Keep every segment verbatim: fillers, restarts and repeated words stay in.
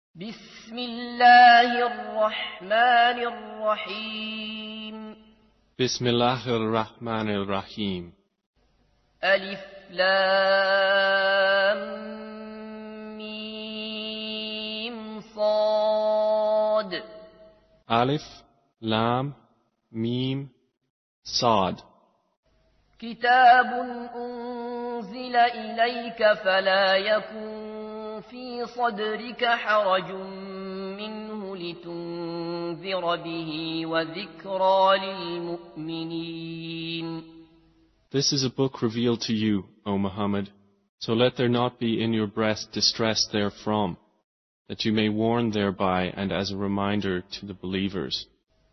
بسم الله الرحمن الرحيم بسم الله الرحمن الرحيم ألف لام ميم صاد ألف لام ميم صاد كتاب أنزل إليك فلا يكن في صدرك حرج منه لتنذر به وذكرى للمؤمنين. This is a book revealed to you, O Muhammad, so let there not be in your breast distress therefrom, that you may warn thereby and as a reminder to the believers.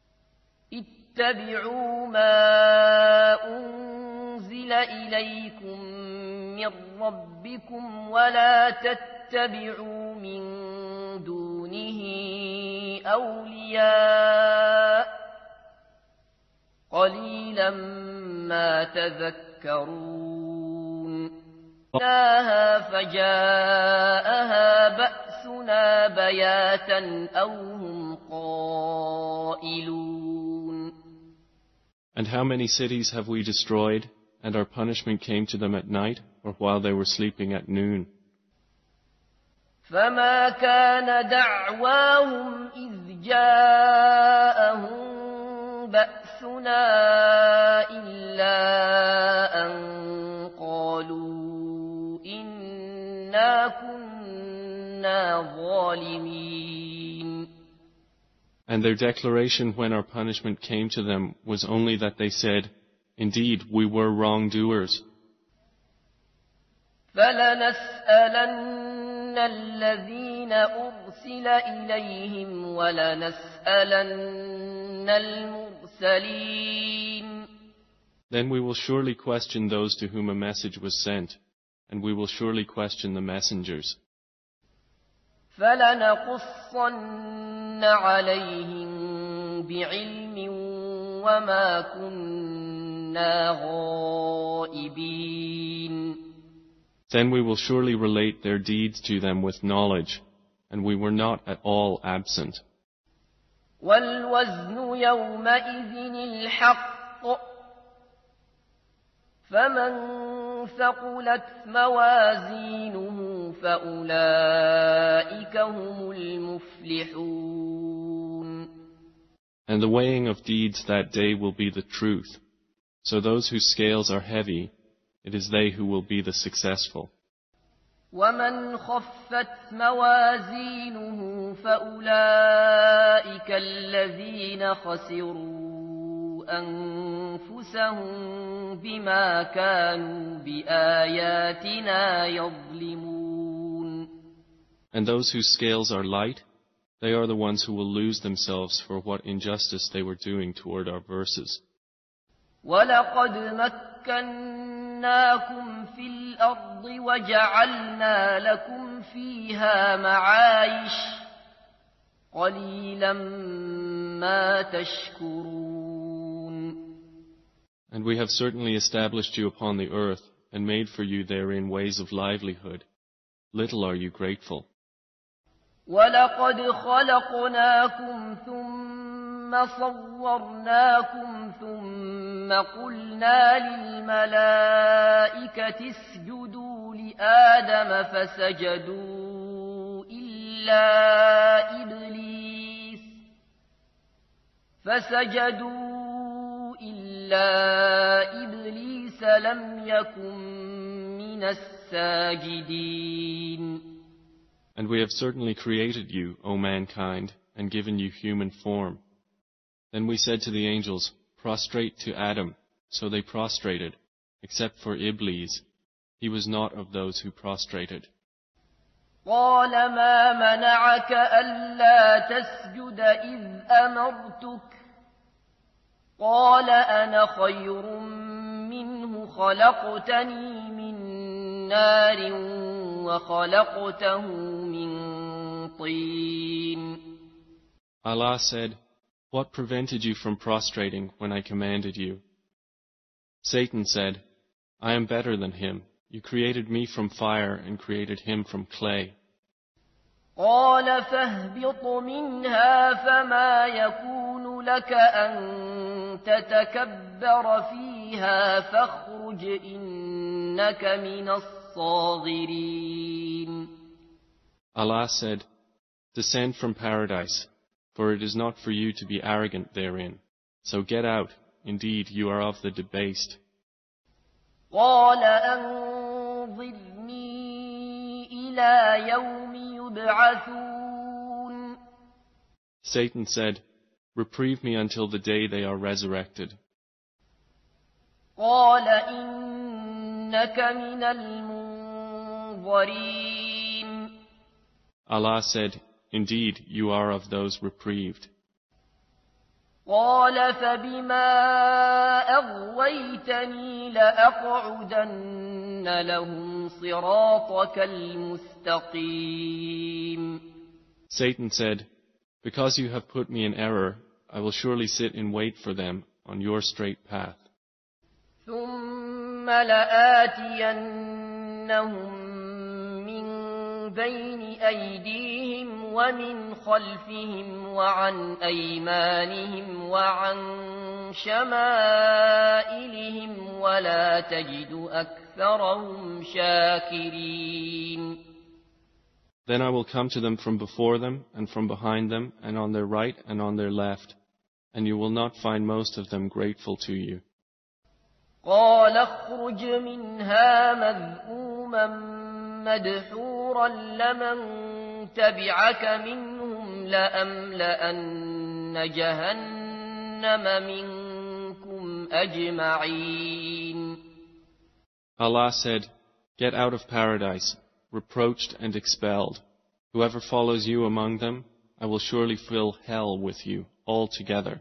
اتبعوا ما أنزل إليكم من ربكم ولا تتبعوا من دونه أولياء قليلا ما تذكرون. جاءها فجاءها بأسنا بياتا أو هم قائلون. And how many cities have we destroyed, and our punishment came to them at night, or while they were sleeping at noon? فما كان دعواهم إذ جاءهم بأسنا إلا أن قالوا إنا كنا ظالمين. And their declaration when our punishment came to them was only that they said, Indeed, we were wrongdoers. فَلَنَسْأَلَنَّ الَّذِينَ أُرْسِلَ إِلَيْهِمْ وَلَنَسْأَلَنَّ الْمُرْسَلِينَ. Then we will surely question those to whom a message was sent, and we will surely question the messengers. فَلَنَقُصَّنَّ عَلَيْهِمْ بِعِلْمٍ وَمَا كُنَّا غَائِبِينَ. Then we will surely relate their deeds to them with knowledge, and we were not at all absent. وَالْوَزْنُ يَوْمَئِذٍ الْحَقُّ فَمَنْ ثَقُلَتْ مَوَازِينُهُ فَأُولَئِكَ هُمُ الْمُفْلِحُونَ. And the weighing of deeds that day will be the truth. So those whose scales are heavy, it is they who will be the successful. وَمَنْ خَفَّتْ مَوَازِينُهُ فَأُولَئِكَ الَّذِينَ خَسِرُوا أَنفُسَهُم بِمَا كَانُوا بِآيَاتِنَا يَظْلِمُونَ. And those whose scales are light, they are the ones who will lose themselves for what injustice they were doing toward our verses. وَلَقَدْ مَكَّنَّاكُمْ فِي الْأَرْضِ وَجَعَلْنَا لَكُمْ فِيهَا مَعَايِشَ قَلِيلًا مَا تَشْكُرُونَ. And we have certainly established you upon the earth and made for you therein ways of livelihood. Little are you grateful. وَلَقَدْ خَلَقْنَاكُمْ ثُمَّ صَوَّرْنَاكُمْ ثُمَّ قُلْنَا لِلْمَلَائِكَةِ اسْجُدُوا لِآدَمَ فَسَجَدُوا إِلَّا إِبْلِيسَ فَسَجَدُوا إِلَّا إِبْلِيسَ لَمْ يَكُنْ مِنَ السَّاجِدِينَ. And we have certainly created you, O mankind, and given you human form. Then we said to the angels, Prostrate to Adam. So they prostrated, except for Iblis. He was not of those who prostrated. قَالَ مَا مَنَعَكَ أَلَّا تَسْجُدَ إِذْ أَمَرْتُكَ قَالَ أَنَا خَيْرٌ مِّنْهُ خَلَقْتَنِي مِنْ نَارٍ وَخَلَقْتَهُ مِنْ طِينٍ. Allah said, What prevented you from prostrating when I commanded you? Satan said, I am better than him. You created me from fire and created him from clay. قال فاهبط منها فما يكون لك أن تتكبر فيها فاخرج إنك من الصاغرين. Allah said, Descend from paradise, for it is not for you to be arrogant therein. So get out, indeed you are of the debased. قال أنظرني إلى يوم يبعثون. Satan said, Reprieve me until the day they are resurrected. قال إنك من المنظرين. Allah said, Indeed, you are of those reprieved. قال فبما أغويتني لأقعدن لهم صراطك المستقيم. Satan said, Because you have put me in error, I will surely sit in wait for them on your straight path. ثم لآتينهم من بين أيديهم ومن خلفهم وعن أيمانهم وعن شمائلهم ولا تجد أكثرهم شاكرين. Then I will come to them from before them and from behind them and on their right and on their left, and you will not find most of them grateful to you. قال اخرج منها مذءوما مدحورا لمن تبعك منهم لأملأن جهنم منكم أجمعين. Allah said, Get out of paradise, reproached and expelled. Whoever follows you among them, I will surely fill hell with you altogether.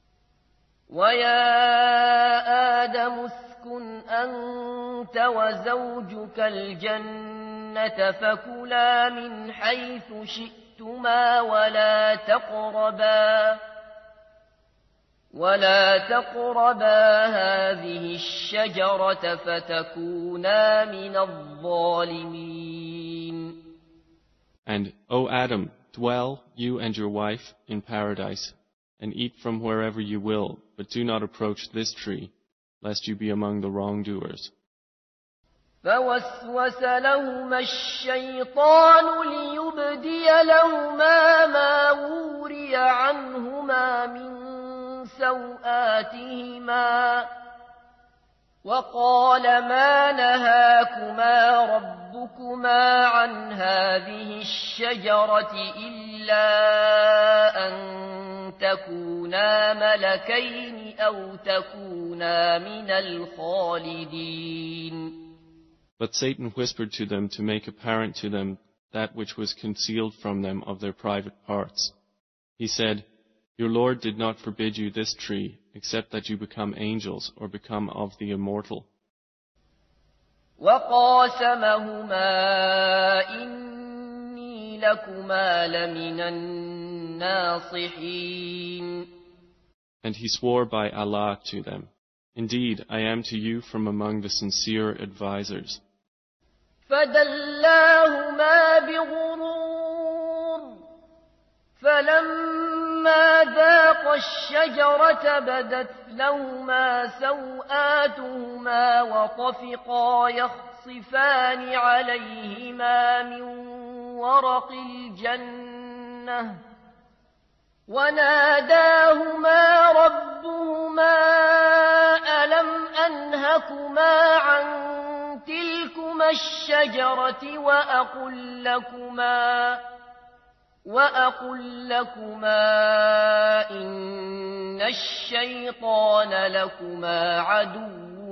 وَيَا آدَمُ اسْكُنْ أَنْتَ وَزَوْجُكَ الْجَنَّةَ فَكُلَا مِنْ حَيْثُ شِئْتُمَا وَلَا تَقْرَبَا وَلَا تَقْرَبَا هَذِهِ الشَّجَرَةَ فَتَكُونَا مِنَ الظَّالِمِينَ. And, O Adam, dwell, you and your wife, in paradise, and eat from wherever you will, but do not approach this tree, lest you be among the wrongdoers. فوسوس لهما الشيطان ليبدي لهما ما وري عنهما من سوآتهما وقال ما نهاكما ربكما عن هذه الشجرة إلا أن تكونا ملكين أو تكونا من الخالدين. But Satan whispered to them to make apparent to them that which was concealed from them of their private parts. He said, Your Lord did not forbid you this tree, except that you become angels or become of the immortal. وَقَاسَمَهُمَا إِنِّي لَكُمَا لَمِنَ النَّاصِحِينَ. And he swore by Allah to them, Indeed, I am to you from among the sincere advisers. فَدَلَّاهُمَا بِغُرُورٍ فَلَمَّا ذَاقَا الشَّجَرَةَ بَدَتْ لَهُمَا سَوْآتُهُمَا وَطَفِقَا يَخْصِفَانِ عَلَيْهِمَا مِنْ وَرَقِ الْجَنَّةِ وناداهما ربهما ألم أنهكما عن تلكما الشجرة وأقل لكما وأقل لكما إن الشيطان لكما عدو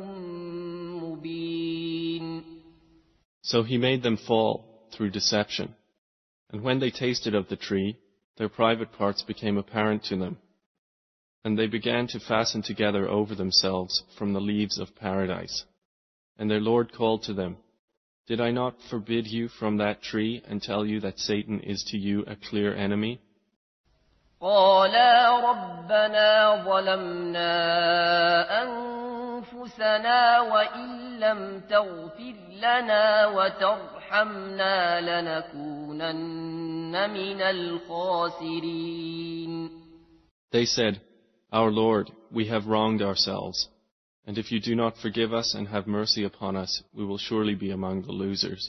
مبين. So he made them fall through deception. And when they tasted of the tree, their private parts became apparent to them, and they began to fasten together over themselves from the leaves of paradise. And their Lord called to them, Did I not forbid you from that tree and tell you that Satan is to you a clear enemy? قَالَا رَبَّنَا ظَلَمْنَا أَنفُسَنَا وَإِن لَّمْ تَغْفِرْ لَنَا وَتَرْحَمْنَا لَنَكُونَنَّ مِنَ الْخَاسِرِينَ. They said, Our Lord, we have wronged ourselves, and if you do not forgive us and have mercy upon us, we will surely be among the losers.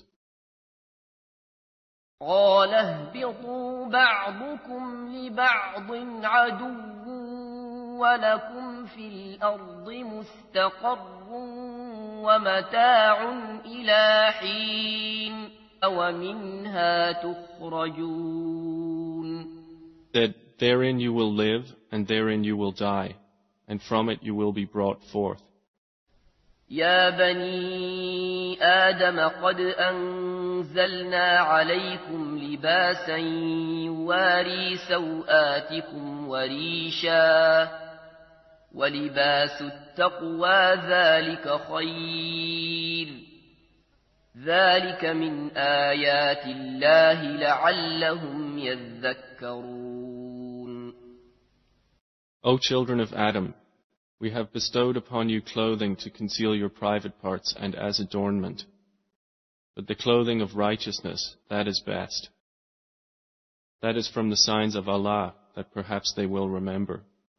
قَالَ اهْبِطُوا بَعْضُكُمْ لِبَعْضٍ عَدُوٌّ وَلَكُمْ فِي الْأَرْضِ مُسْتَقَرٌّ وَمَتَاعٌ إِلَىٰ حِينٍ وَمِنْهَا تُخْرَجُونَ. That therein you will live, and therein you will die, and from it you will be brought forth. يا بني آدم قد أنزلنا عليكم لباسا يواري سوآتكم وريشا ولباس التقوى ذلك خير ذلك من آيات الله لعلهم يذكرون. O children of Adam, we have bestowed upon you clothing to conceal your private parts and as adornment. But the clothing of righteousness, that is best. That is from the signs of Allah, that perhaps they will remember.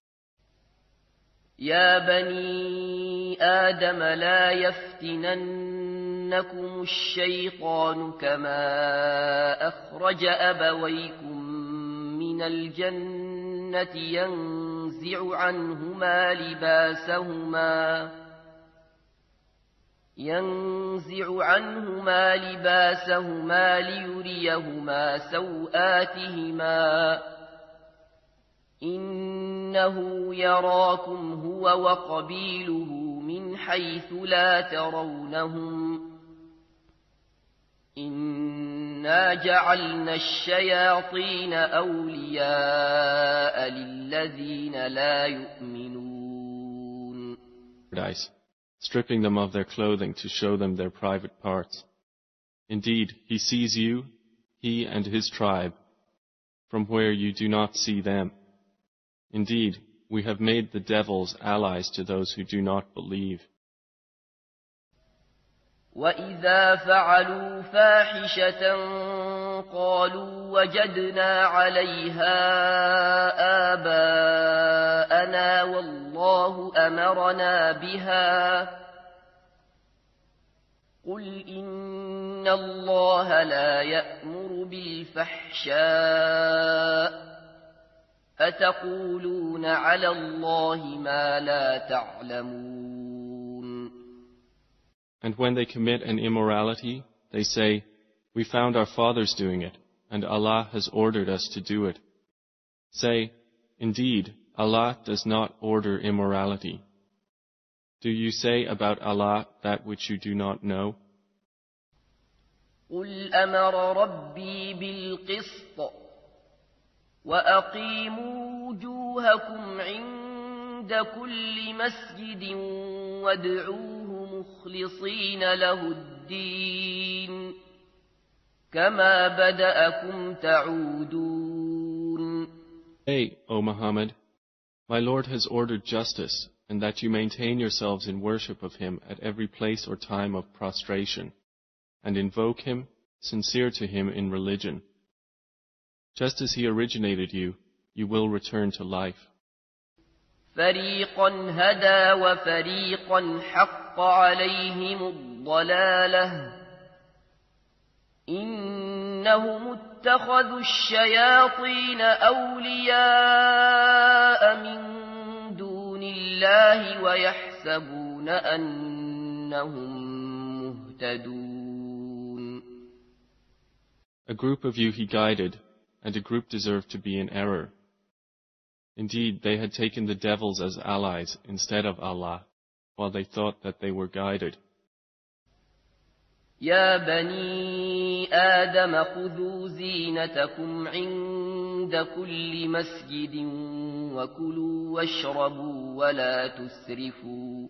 يا بني آدم لا يفتننكم الشيطان كما أخرج أبويكم من الجنة ينزع عنهما لباسهما ينزع عنهما لباسهما ليريهما سوآتهما إنه يراكم هو وقبيله من حيث لا ترونهم إنا جعلنا الشياطين أولياء للذين لا يؤمنون. Stripping them of their clothing to show them their private parts. Indeed, he sees you, he and his tribe, from where you do not see them. Indeed, we have made the devils allies to those who do not believe. وَإِذَا فَعَلُوا فَاحِشَةً قَالُوا وَجَدْنَا عَلَيْهَا آبَاءَنَا وَاللَّهُ أَمَرَنَا بِهَا قُلْ إِنَّ اللَّهَ لَا يَأْمُرُ بِالْفَحْشَاءِ أَتَقُولُونَ عَلَى اللَّهِ مَا لَا تَعْلَمُونَ. And when they commit an immorality, they say, We found our fathers doing it, and Allah has ordered us to do it. Say, Indeed, Allah does not order immorality. Do you say about Allah that which you do not know? قُلْ أَمَرَ رَبِّي بِالْقِسْطِ وَأَقِيمُوا وُجُوهَكُمْ عِندَ كُلِّ مَسْجِدٍ وَادْعُوهُ مُخْلِصِينَ لَهُ الدِّينَ كَمَا بَدَأَكُمْ تَعُودُونَ. Say, O Muhammad, my Lord has ordered justice, and that you maintain yourselves in worship of Him at every place or time of prostration, and invoke Him, sincere to Him in religion. Just as He originated you, you will return to life. فَرِيقًا هَدَى وَفَرِيقًا حَقَّ عَلَيْهِمُ الضَّلَالَةُ إِنَّهُمُ اتَّخَذُوا الشَّيَاطِينَ أَوْلِيَاءَ مِن دُونِ اللَّهِ وَيَحْسَبُونَ أَنَّهُم مُهْتَدُونَ. A group of you He guided, and a group deserved to be in error. Indeed, they had taken the devils as allies instead of Allah, while they thought that they were guided. يا بني آدم خذوا زينتكم عند كل مسجد وكلوا واشربوا ولا تسرفوا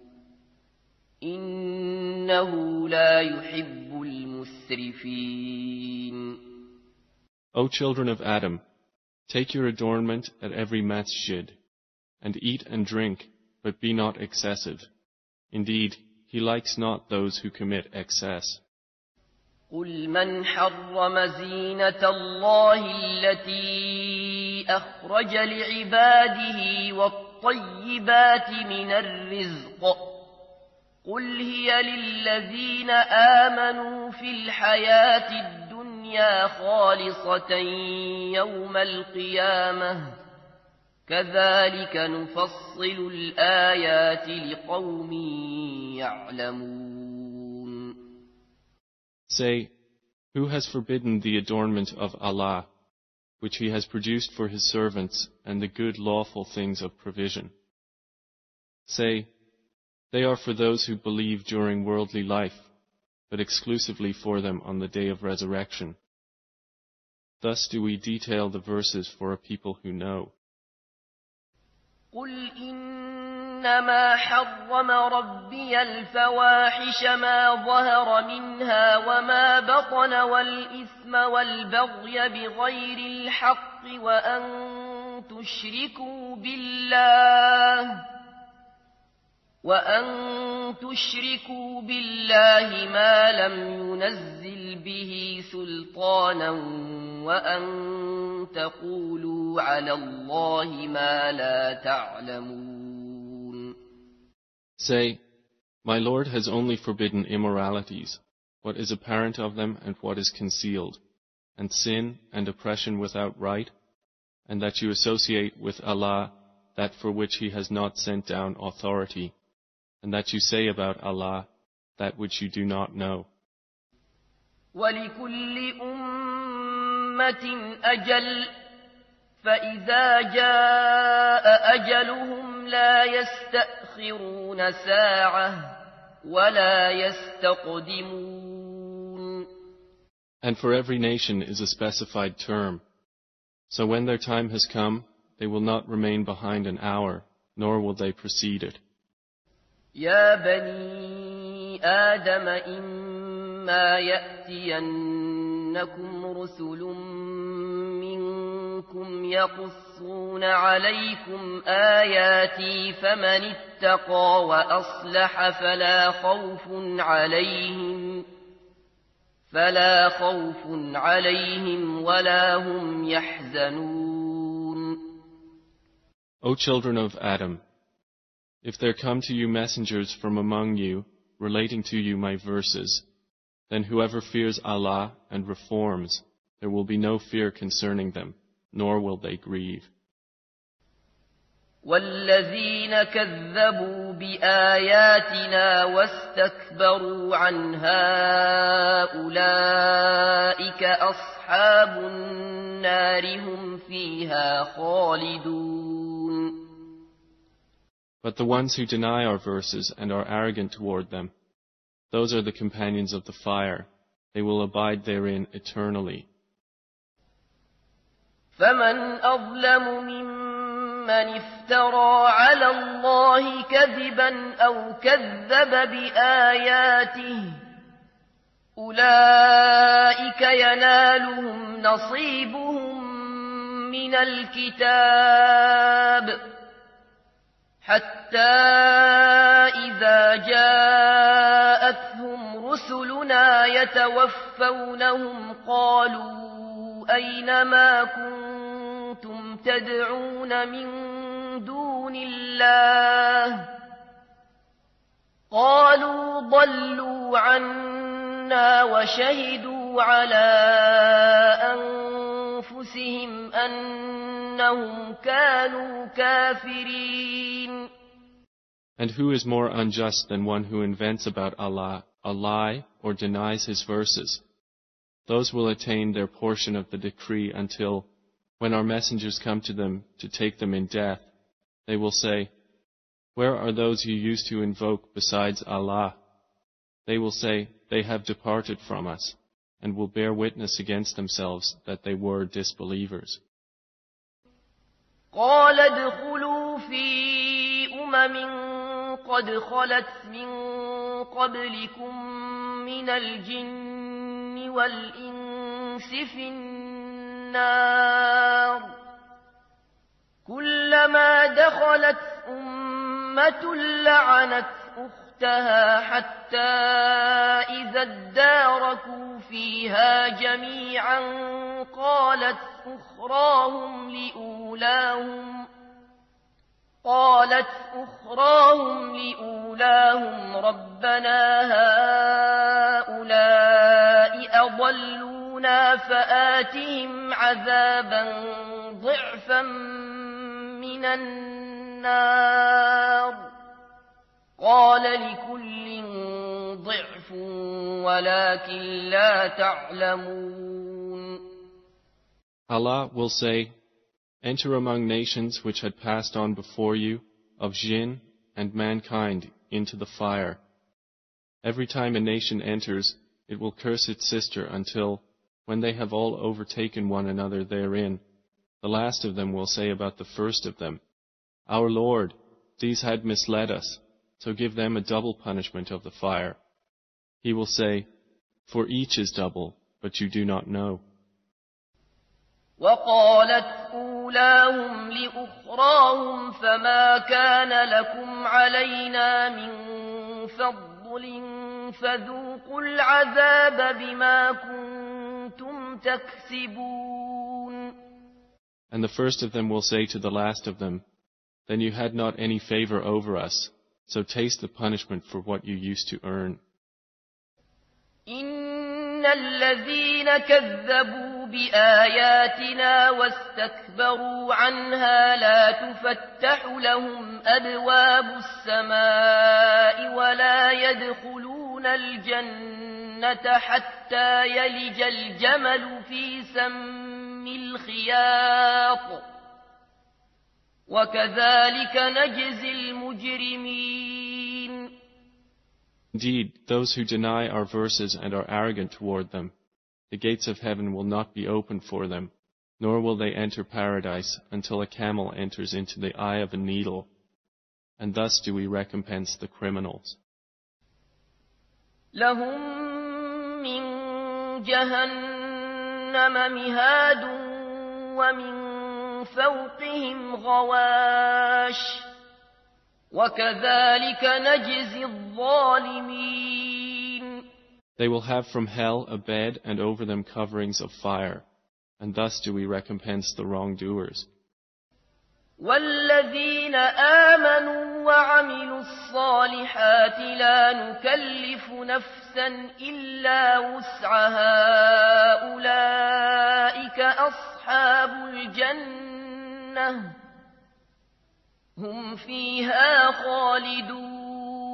إنه لا يحب المسرفين. O children of Adam, take your adornment at every masjid, and eat and drink, but be not excessive. Indeed, He likes not those who commit excess. قل من حرم زينة الله التي أخرج لعباده والطيبات من الرزق قل هي للذين آمنوا في الحياة الدنيا خالصة يوم القيامة كذلك نفصل الآيات لقوم يعلمون. Say, who has forbidden the adornment of Allah, which He has produced for His servants, and the good lawful things of provision? Say, they are for those who believe during worldly life, but exclusively for them on the day of resurrection. Thus do we detail the verses for a people who know. قل إنما حرم ربي الفواحش ما ظهر منها وما بطن والإثم والبغي بغير الحق وأن تشركوا بالله وأن تشركوا بالله ما لم ينزل به سلطانا وأن تقولوا على الله ما لا تعلمون. Say, my Lord has only forbidden immoralities, what is apparent of them and what is concealed, and sin and oppression without right, and that you associate with Allah that for which He has not sent down authority, and that you say about Allah that which you do not know. وَلِكُلِّ أُمَّةٍ أَجَلٌ فَإِذَا جَاءَ أَجَلُهُمْ لَا يَسْتَأْخِرُونَ سَاعَةً وَلَا يَسْتَقْدِمُونَ. And for every nation is a specified term. So when their time has come, they will not remain behind an hour, nor will they precede it. يا بني آدم إما يأتينكم رسل منكم يقصون عليكم آياتي فمن اتقى وأصلح فلا خوف عليهم فلا خوف عليهم ولا هم يحزنون. O children of Adam, if there come to you messengers from among you, relating to you my verses, then whoever fears Allah and reforms, there will be no fear concerning them, nor will they grieve. والذين كذبوا بآياتنا واستكبروا عنها أولئك أصحاب النار هم فيها خالدون. But the ones who deny our verses and are arrogant toward them, those are the companions of the fire. They will abide therein eternally. فمن أظلم ممن افترى على الله كذبا أو كذب بآياته أولئك ينالهم نصيبهم من الكتاب حتى إذا جاءتهم رسلنا يتوفونهم قالوا أين ما كنتم تدعون من دون الله قالوا ضلوا عنا وشهدوا على أنفسهم أنهم كانوا كافرين. And who is more unjust than one who invents about Allah a lie or denies His verses? Those will attain their portion of the decree until, when our messengers come to them to take them in death, they will say, where are those you used to invoke besides Allah? They will say, they have departed from us, and will bear witness against themselves that they were disbelievers. قال ادخلوا في أمم قد خلت من قبلكم من الجن والإنس في النار كلما دخلت أمة لعنت أختها حتى إذا اداركوا فيها جميعا قالت أخراهم لأولاهم قالت أخراهم لأولاهم ربنا هؤلاء أضلونا فآتهم عذابا ضعفا من النار قال لكل ضعف ولكن لا تعلمون. Allah will say, enter among nations which had passed on before you, of jinn and mankind, into the fire. Every time a nation enters, it will curse its sister until, when they have all overtaken one another therein, the last of them will say about the first of them, Our Lord, these had misled us, so give them a double punishment of the fire. He will say, For each is double, but you do not know. وقالت أولاهم لأخراهم فما كان لكم علينا من فضل فذوقوا العذاب بما كنتم تكسبون. And the first of them will say to the last of them, Then you had not any favor over us, so taste the punishment for what you used to earn. إن الذين كذبوا بآياتنا واستكبروا عنها لا تفتح لهم أبواب السماء ولا يدخلون الجنة حتى يلج الجمل في سم الخياط وكذلك نجزي المجرمين. Indeed, those who deny our verses and are arrogant toward them, the gates of heaven will not be opened for them, nor will they enter paradise until a camel enters into the eye of a needle, and thus do we recompense the criminals. لهم من جهنم مهاد ومن فوقهم غواش وكذلك نجزي الظالمين. They will have from hell a bed and over them coverings of fire, and thus do we recompense the wrongdoers. والذين آمنوا وعملوا الصالحات لا نكلف نفسا إلا وسعها أولئك أصحاب الجنة هم فيها خالدون.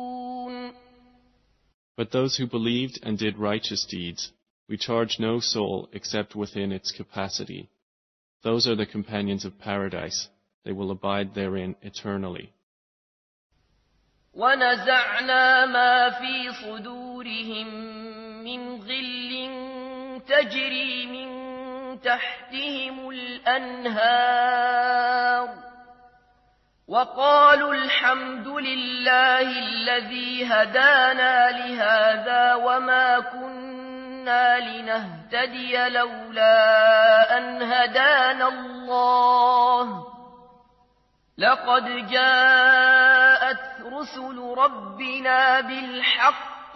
But those who believed and did righteous deeds, we charge no soul except within its capacity. Those are the companions of paradise. They will abide therein eternally. ونزعنا ما في صدورهم من غل تجري من تحتهم الأنهار وقالوا الحمد لله الذي هدانا لهذا وما كنا لنهتدي لولا أن هدانا الله لقد جاءت رسل ربنا بالحق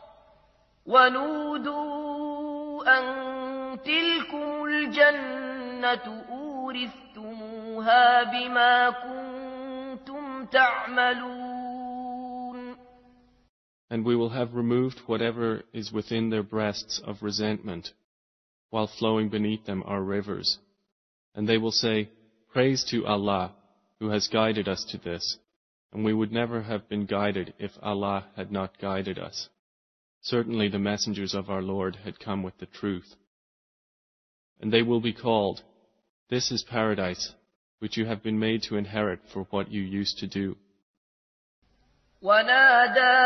ونودوا أن تلكم الجنة أورثتموها بما كنتم تعملون. And we will have removed whatever is within their breasts of resentment, while flowing beneath them are rivers. And they will say, Praise to Allah, who has guided us to this, and we would never have been guided if Allah had not guided us. Certainly the messengers of our Lord had come with the truth. And they will be called, This is paradise, which you have been made to inherit for what you used to do. ونادى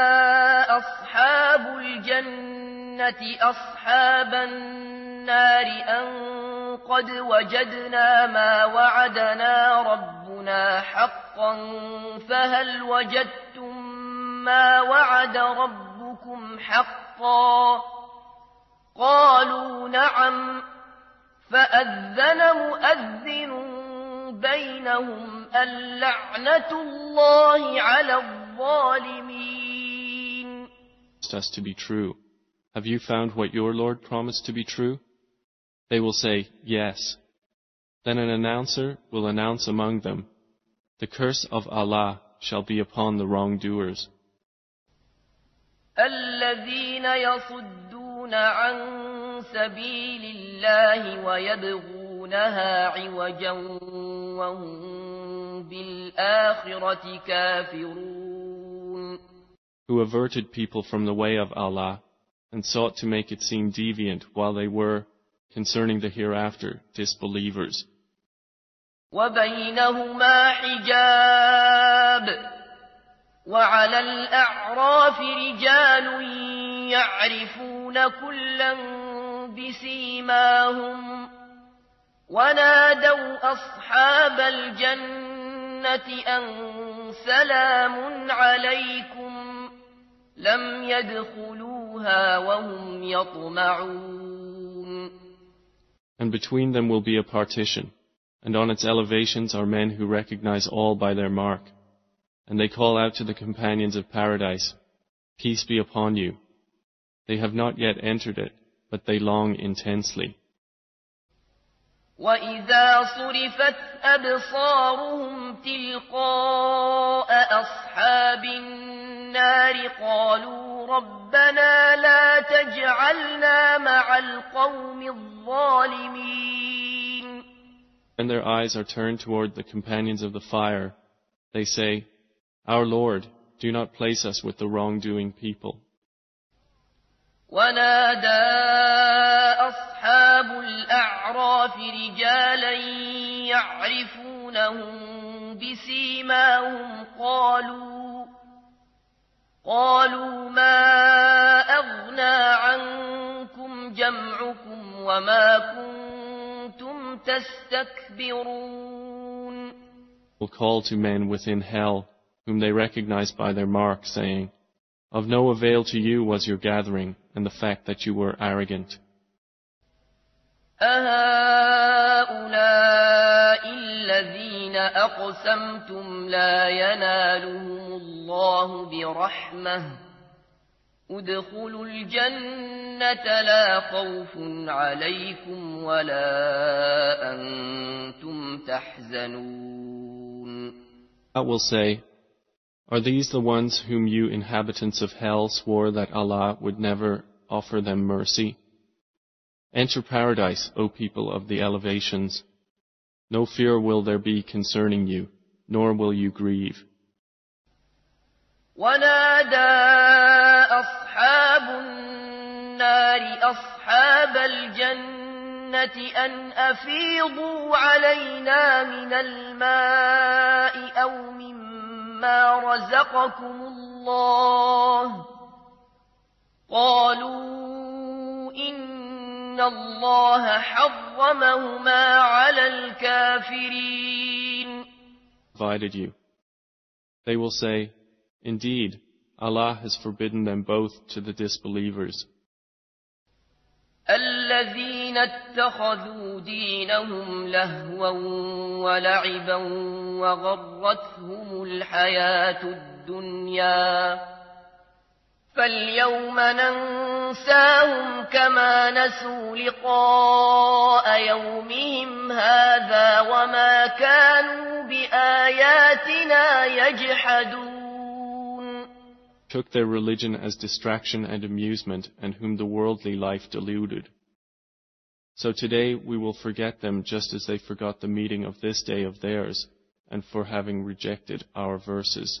أصحاب الجنة أصحاب النار أن قد وجدنا ما وعدنا ربنا حقا فهل وجدتم ما وعد ربكم حقا قالوا نعم فأذن مؤذن بينهم اللعنة الله على الظالمين. Us to be true, Have you found what your Lord promised to be true? They will say, Yes. Then an announcer will announce among them, The curse of Allah shall be upon the wrongdoers. الذين يصدون عن سبيل الله ويبغونها عوجا وهم بالآخرة كافرون. Who averted people from the way of Allah and sought to make it seem deviant while they were, concerning the hereafter, disbelievers. وبينهما حجاب وعلى الأعراف رجال يعرفون كلا بسيماهم ونادوا أصحاب الجنة أن سلام عليكم لم يدخلوها وهم يطمعون. And between them will be a partition, and on its elevations are men who recognize all by their mark. And they call out to the companions of paradise, Peace be upon you. They have not yet entered it, but they long intensely. وَإِذَا صُرِفَتْ أَبْصَارُهُمْ تِلْقَاءَ أَصْحَابِ النَّارِ قَالُوا رَبَّنَا لَا تَجْعَلْنَا مَعَ الْقَوْمِ الظَّالِمِينَ. When their eyes are turned toward the companions of the fire, they say, Our Lord, do not place us with the wrongdoing people. ونادى أصحاب الأعراف رجالا يعرفونهم بسيماهم قالوا قالوا ما أغنى عنكم جمعكم وما كنتم تستكبرون. Will call to men within hell, whom they recognize by their mark, saying, Of no avail to you was your gathering, and the fact that you were arrogant. أهؤلاء الذين أقسمتم لا ينالهم الله برحمة ادخلوا الجنة لا خوف عليكم ولا أنتم تحزنون. I will say, Are these the ones whom you inhabitants of hell swore that Allah would never offer them mercy? Enter paradise, O people of the elevations. No fear will there be concerning you, nor will you grieve. ونادى أصحاب النار أصحاب الجنة أن أفيضوا علينا من الماء أو مما رزقكم الله قالوا إن الله حرمهما على الكافرين. Provided you. They will say, Indeed, Allah has forbidden them both to the disbelievers. الذين اتخذوا دينهم لهوا ولعبا وغرتهم الحياة الدنيا فاليوم ننساهم كما نسوا لقاء يومهم هذا وما كانوا بآياتنا يجحدون. Took their religion as distraction and amusement, and whom the worldly life deluded. So today we will forget them just as they forgot the meeting of this day of theirs, and for having rejected our verses.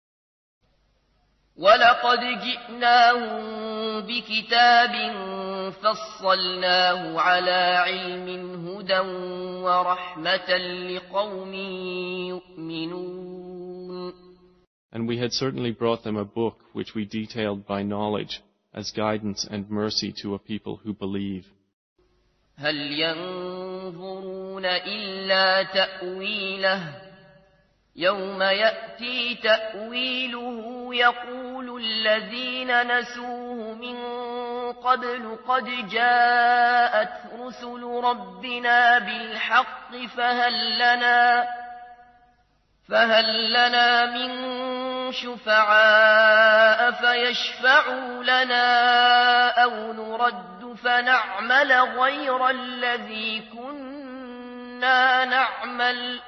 وَلَقَدْ جِئْنَاهُمْ بِكِتَابٍ فَصَّلْنَاهُ عَلَى عِلْمٍ هُدًى وَرَحْمَةً لِقَوْمٍ يُؤْمِنُونَ. And we had certainly brought them a book which we detailed by knowledge as guidance and mercy to a people who believe. هل ينظرون إلا تأويله يوم يأتي تأويله يقول الذين نسوه من قبل قد جاءت رسل ربنا بالحق فهل لنا فهل لنا من شفعاء فيشفعوا لنا أو نرد فنعمل غير الذي كنا نعمل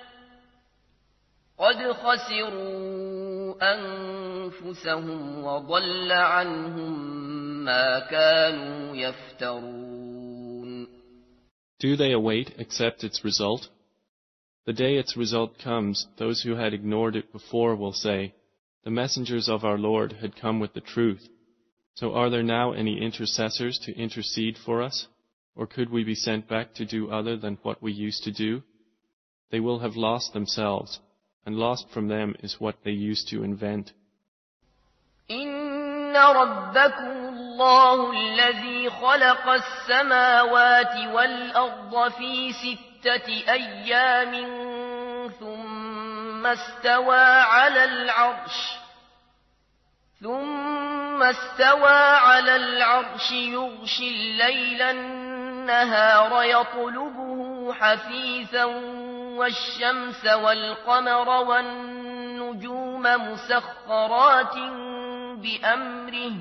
قد خسروا أنفسهم وضل عنهم ما كانوا يفترون. Do they await except its result? The day its result comes, those who had ignored it before will say, the messengers of our Lord had come with the truth. So are there now any intercessors to intercede for us? Or could we be sent back to do other than what we used to do? They will have lost themselves, and lost from them is what they used to invent. إن ربكم الله الذي خلق السماوات والأرض في ستة أيام ثم استوى على العرش ثم استوى على العرش يغشي الليل النهار يطلبه حثيثا والشمس والقمر والنجوم مسخرات بأمره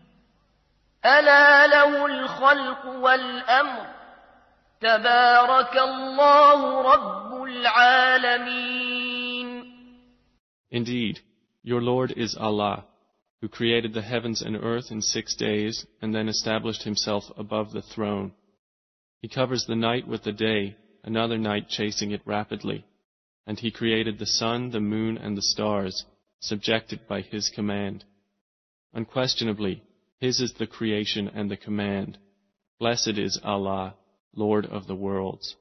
ألا له الخلق والأمر تبارك الله رب العالمين. Indeed, your Lord is Allah, who created the heavens and earth in six days and then established himself above the throne. He covers the night with the day, another night chasing it rapidly, and he created the sun, the moon, and the stars, subjected by his command. Unquestionably, his is the creation and the command. Blessed is Allah, Lord of the worlds.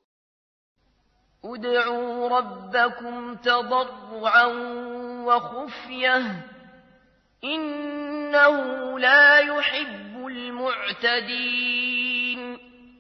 ادعوا ربكم تضرعا وخفية إنه لا يحب المعتدين.